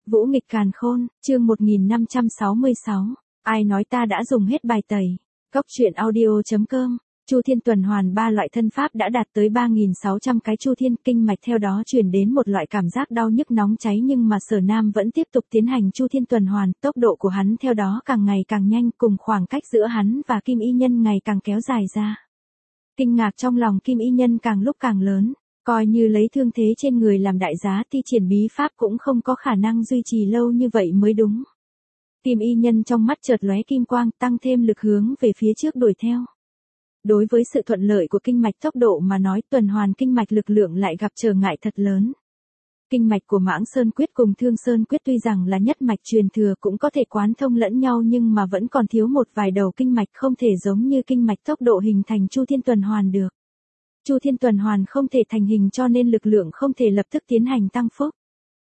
Vũ nghịch càn khôn, chương 1566. Ai nói ta đã dùng hết bài tẩy. Góc truyện audio.com. Chu thiên tuần hoàn, ba loại thân pháp đã đạt tới 3.600 cái chu thiên, kinh mạch theo đó truyền đến một loại cảm giác đau nhức nóng cháy, nhưng mà Sở Nam vẫn tiếp tục tiến hành chu thiên tuần hoàn, tốc độ của hắn theo đó càng ngày càng nhanh, cùng khoảng cách giữa hắn và Kim Y Nhân ngày càng kéo dài ra. Kinh ngạc trong lòng Kim Y Nhân càng lúc càng lớn, coi như lấy thương thế trên người làm đại giá thi triển bí pháp cũng không có khả năng duy trì lâu như vậy mới đúng. Kim Y Nhân trong mắt chợt lóe kim quang, tăng thêm lực hướng về phía trước đuổi theo. Đối với sự thuận lợi của kinh mạch tốc độ mà nói, tuần hoàn kinh mạch lực lượng lại gặp trở ngại thật lớn. Kinh mạch của Mãng Sơn Quyết cùng Thương Sơn Quyết tuy rằng là nhất mạch truyền thừa cũng có thể quán thông lẫn nhau, nhưng mà vẫn còn thiếu một vài đầu kinh mạch, không thể giống như kinh mạch tốc độ hình thành chu thiên tuần hoàn được. Chu thiên tuần hoàn không thể thành hình cho nên lực lượng không thể lập tức tiến hành tăng phúc.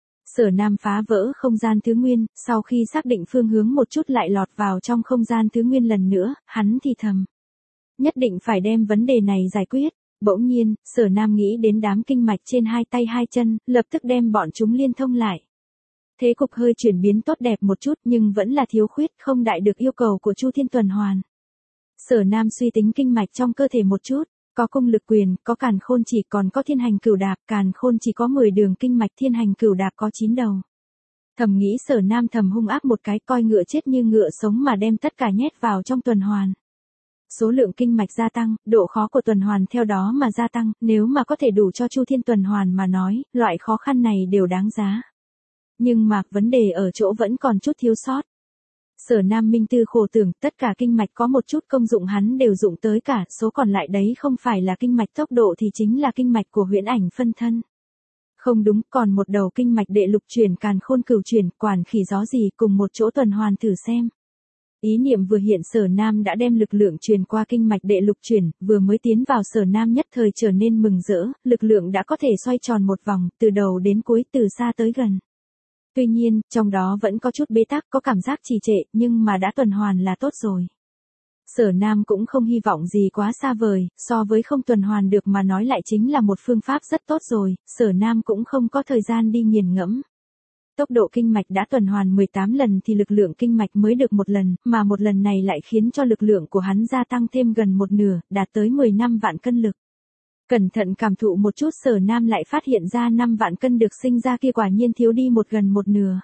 Sở Nam phá vỡ không gian thứ nguyên, sau khi xác định phương hướng một chút lại lọt vào trong không gian thứ nguyên lần nữa, hắn thì thầm. Nhất định phải đem vấn đề này giải quyết. Bỗng nhiên, Sở Nam nghĩ đến đám kinh mạch trên hai tay hai chân, lập tức đem bọn chúng liên thông lại. Thế cục hơi chuyển biến tốt đẹp một chút, nhưng vẫn là thiếu khuyết, không đại được yêu cầu của chu thiên tuần hoàn. Sở Nam suy tính kinh mạch trong cơ thể một chút, có cung lực quyền, có càn khôn chỉ, còn có thiên hành cửu đạp. Càn khôn chỉ có 10 đường kinh mạch, thiên hành cửu đạp có 9 đầu. Thầm nghĩ, Sở Nam thầm hung ác một cái, coi ngựa chết như ngựa sống mà đem tất cả nhét vào trong tuần hoàn. Số lượng kinh mạch gia tăng, độ khó của tuần hoàn theo đó mà gia tăng, nếu mà có thể đủ cho chu thiên tuần hoàn mà nói, loại khó khăn này đều đáng giá. Nhưng mà, vấn đề ở chỗ vẫn còn chút thiếu sót. Sở Nam minh tư khổ tưởng, tất cả kinh mạch có một chút công dụng hắn đều dụng tới cả, số còn lại đấy không phải là kinh mạch tốc độ thì chính là kinh mạch của huyễn ảnh phân thân. Không đúng, còn một đầu kinh mạch đệ lục chuyển, càn khôn cửu chuyển, quản khỉ gió gì, cùng một chỗ tuần hoàn thử xem. Ý niệm vừa hiện, Sở Nam đã đem lực lượng truyền qua kinh mạch đệ lục chuyển, vừa mới tiến vào Sở Nam nhất thời trở nên mừng rỡ, lực lượng đã có thể xoay tròn một vòng, từ đầu đến cuối, từ xa tới gần. Tuy nhiên, trong đó vẫn có chút bế tắc, có cảm giác trì trệ, nhưng mà đã tuần hoàn là tốt rồi. Sở Nam cũng không hy vọng gì quá xa vời, so với không tuần hoàn được mà nói lại chính là một phương pháp rất tốt rồi, Sở Nam cũng không có thời gian đi nghiền ngẫm. Tốc độ kinh mạch đã tuần hoàn 18 lần thì lực lượng kinh mạch mới được một lần, mà một lần này lại khiến cho lực lượng của hắn gia tăng thêm gần một nửa, đạt tới 15 vạn cân lực. Cẩn thận cảm thụ một chút, Sở Nam lại phát hiện ra 5 vạn cân được sinh ra kia quả nhiên thiếu đi gần một nửa.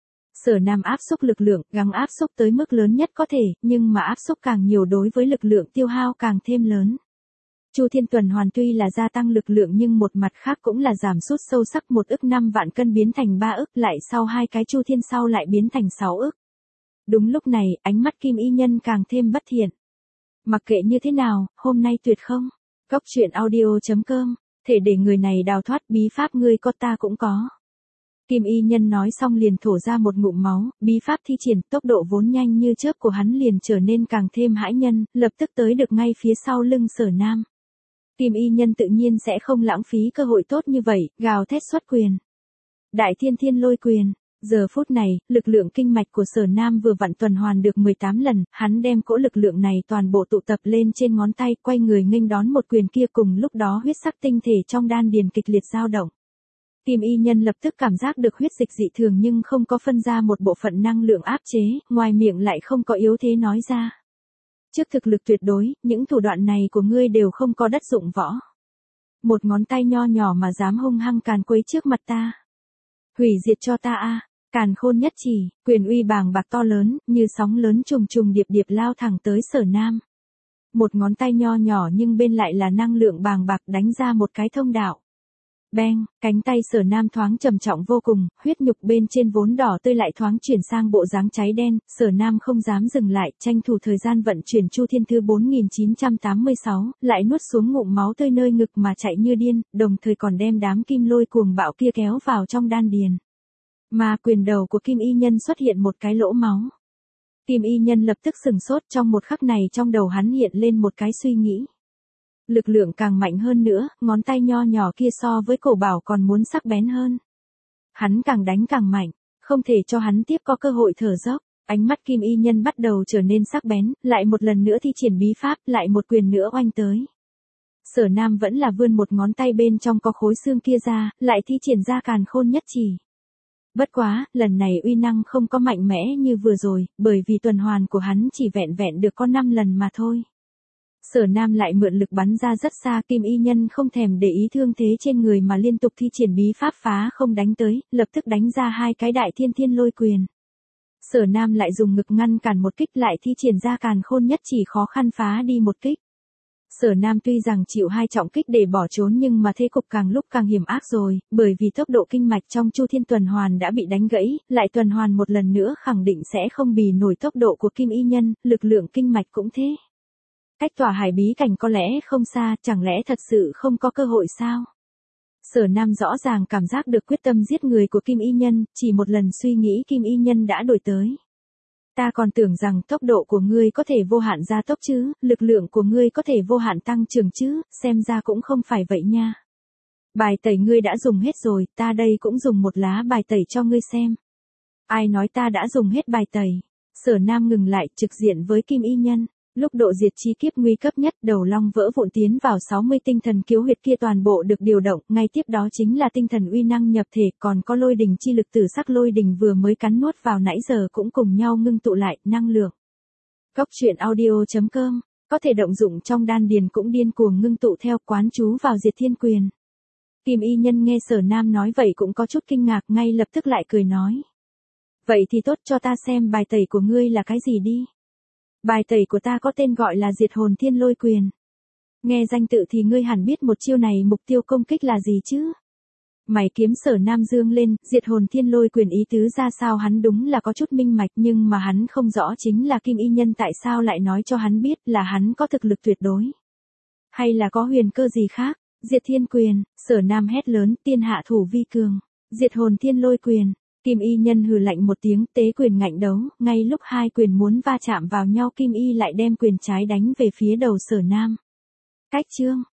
Sở Nam áp xúc lực lượng, gắng áp xúc tới mức lớn nhất có thể, nhưng mà áp xúc càng nhiều đối với lực lượng tiêu hao càng thêm lớn. Chu thiên tuần hoàn tuy là gia tăng lực lượng nhưng một mặt khác cũng là giảm sút sâu sắc, 1 ức 5 vạn cân biến thành 3 ức, lại sau 2 cái chu thiên sau lại biến thành 6 ức. Đúng lúc này, ánh mắt Kim Y Nhân càng thêm bất thiện. Mặc kệ như thế nào, hôm nay tuyệt không? Góc truyện audio.com, thể để người này đào thoát, bí pháp ngươi có ta cũng có. Kim Y Nhân nói xong liền thổ ra một ngụm máu, bí pháp thi triển, tốc độ vốn nhanh như chớp của hắn liền trở nên càng thêm hãi nhân, lập tức tới được ngay phía sau lưng Sở Nam. Kim Y Nhân tự nhiên sẽ không lãng phí cơ hội tốt như vậy, gào thét xuất quyền. Đại Thiên Thiên Lôi Quyền. Giờ phút này, lực lượng kinh mạch của Sở Nam vừa vặn tuần hoàn được 18 lần, hắn đem cỗ lực lượng này toàn bộ tụ tập lên trên ngón tay, quay người nghênh đón một quyền kia, cùng lúc đó huyết sắc tinh thể trong đan điền kịch liệt dao động. Kim Y Nhân lập tức cảm giác được huyết dịch dị thường nhưng không có phân ra một bộ phận năng lượng áp chế, ngoài miệng lại không có yếu thế nói ra. Trước thực lực tuyệt đối, những thủ đoạn này của ngươi đều không có đất dụng võ. Một ngón tay nho nhỏ mà dám hung hăng càn quấy trước mặt ta. Hủy diệt cho ta a. Càn khôn nhất chỉ, quyền uy bàng bạc to lớn, như sóng lớn trùng trùng điệp điệp lao thẳng tới Sở Nam. Một ngón tay nho nhỏ nhưng bên lại là năng lượng bàng bạc đánh ra một cái thông đạo. Beng, cánh tay Sở Nam thoáng trầm trọng vô cùng, huyết nhục bên trên vốn đỏ tươi lại thoáng chuyển sang bộ dáng cháy đen, Sở Nam không dám dừng lại, tranh thủ thời gian vận chuyển Chu Thiên Thư 4986, lại nuốt xuống ngụm máu tươi nơi ngực mà chạy như điên, đồng thời còn đem đám kim lôi cuồng bạo kia kéo vào trong đan điền. Mà quyền đầu của Kim Y Nhân xuất hiện một cái lỗ máu. Kim Y Nhân lập tức sừng sốt, trong một khắc này trong đầu hắn hiện lên một cái suy nghĩ. Lực lượng càng mạnh hơn nữa, ngón tay nho nhỏ kia so với cổ bảo còn muốn sắc bén hơn. Hắn càng đánh càng mạnh, không thể cho hắn tiếp có cơ hội thở dốc. Ánh mắt Kim Y Nhân bắt đầu trở nên sắc bén, lại một lần nữa thi triển bí pháp, lại một quyền nữa oanh tới. Sở Nam vẫn là vươn một ngón tay bên trong có khối xương kia ra, lại thi triển ra càn khôn nhất chỉ. Bất quá, lần này uy năng không có mạnh mẽ như vừa rồi, bởi vì tuần hoàn của hắn chỉ vẹn vẹn được có 5 lần mà thôi. Sở Nam lại mượn lực bắn ra rất xa, Kim Y Nhân không thèm để ý thương thế trên người mà liên tục thi triển bí pháp phá không đánh tới, lập tức đánh ra 2 cái đại thiên thiên lôi quyền. Sở Nam lại dùng ngực ngăn cản một kích, lại thi triển ra càn khôn nhất chỉ khó khăn phá đi một kích. Sở Nam tuy rằng chịu 2 trọng kích để bỏ trốn nhưng mà thế cục càng lúc càng hiểm ác rồi, bởi vì tốc độ kinh mạch trong Chu Thiên tuần hoàn đã bị đánh gãy, lại tuần hoàn một lần nữa khẳng định sẽ không bì nổi tốc độ của Kim Y Nhân, lực lượng kinh mạch cũng thế. Cách tỏa hải bí cảnh có lẽ không xa, chẳng lẽ thật sự không có cơ hội sao? Sở Nam rõ ràng cảm giác được quyết tâm giết người của Kim Y Nhân, chỉ một lần suy nghĩ Kim Y Nhân đã đuổi tới. Ta còn tưởng rằng tốc độ của ngươi có thể vô hạn gia tốc chứ, lực lượng của ngươi có thể vô hạn tăng trưởng chứ, xem ra cũng không phải vậy nha. Bài tẩy ngươi đã dùng hết rồi, ta đây cũng dùng một lá bài tẩy cho ngươi xem. Ai nói ta đã dùng hết bài tẩy? Sở Nam ngừng lại, trực diện với Kim Y Nhân. Lúc độ diệt chi kiếp nguy cấp nhất, đầu long vỡ vụn tiến vào 60 tinh thần kiếu huyệt kia toàn bộ được điều động, ngay tiếp đó chính là tinh thần uy năng nhập thể, còn có lôi đình chi lực tử sắc lôi đình vừa mới cắn nuốt vào nãy giờ cũng cùng nhau ngưng tụ lại, năng lượng. Góc truyện audio.com, có thể động dụng trong đan điền cũng điên cuồng ngưng tụ theo quán chú vào diệt thiên quyền. Kim Y Nhân nghe Sở Nam nói vậy cũng có chút kinh ngạc, ngay lập tức lại cười nói. Vậy thì tốt, cho ta xem bài tẩy của ngươi là cái gì đi. Bài tẩy của ta có tên gọi là diệt hồn thiên lôi quyền. Nghe danh tự thì ngươi hẳn biết một chiêu này mục tiêu công kích là gì chứ. Mày kiếm Sở Nam dương lên, diệt hồn thiên lôi quyền ý tứ ra sao hắn đúng là có chút minh mạch, nhưng mà hắn không rõ chính là Kim Y Nhân tại sao lại nói cho hắn biết là hắn có thực lực tuyệt đối. Hay là có huyền cơ gì khác. Diệt thiên quyền, Sở Nam hét lớn, tiên hạ thủ vi cường. Diệt hồn thiên lôi quyền. Kim Y Nhân hừ lạnh một tiếng, tế quyền ngạnh đấu, ngay lúc 2 quyền muốn va chạm vào nhau Kim Y lại đem quyền trái đánh về phía đầu Sở Nam. Cách chương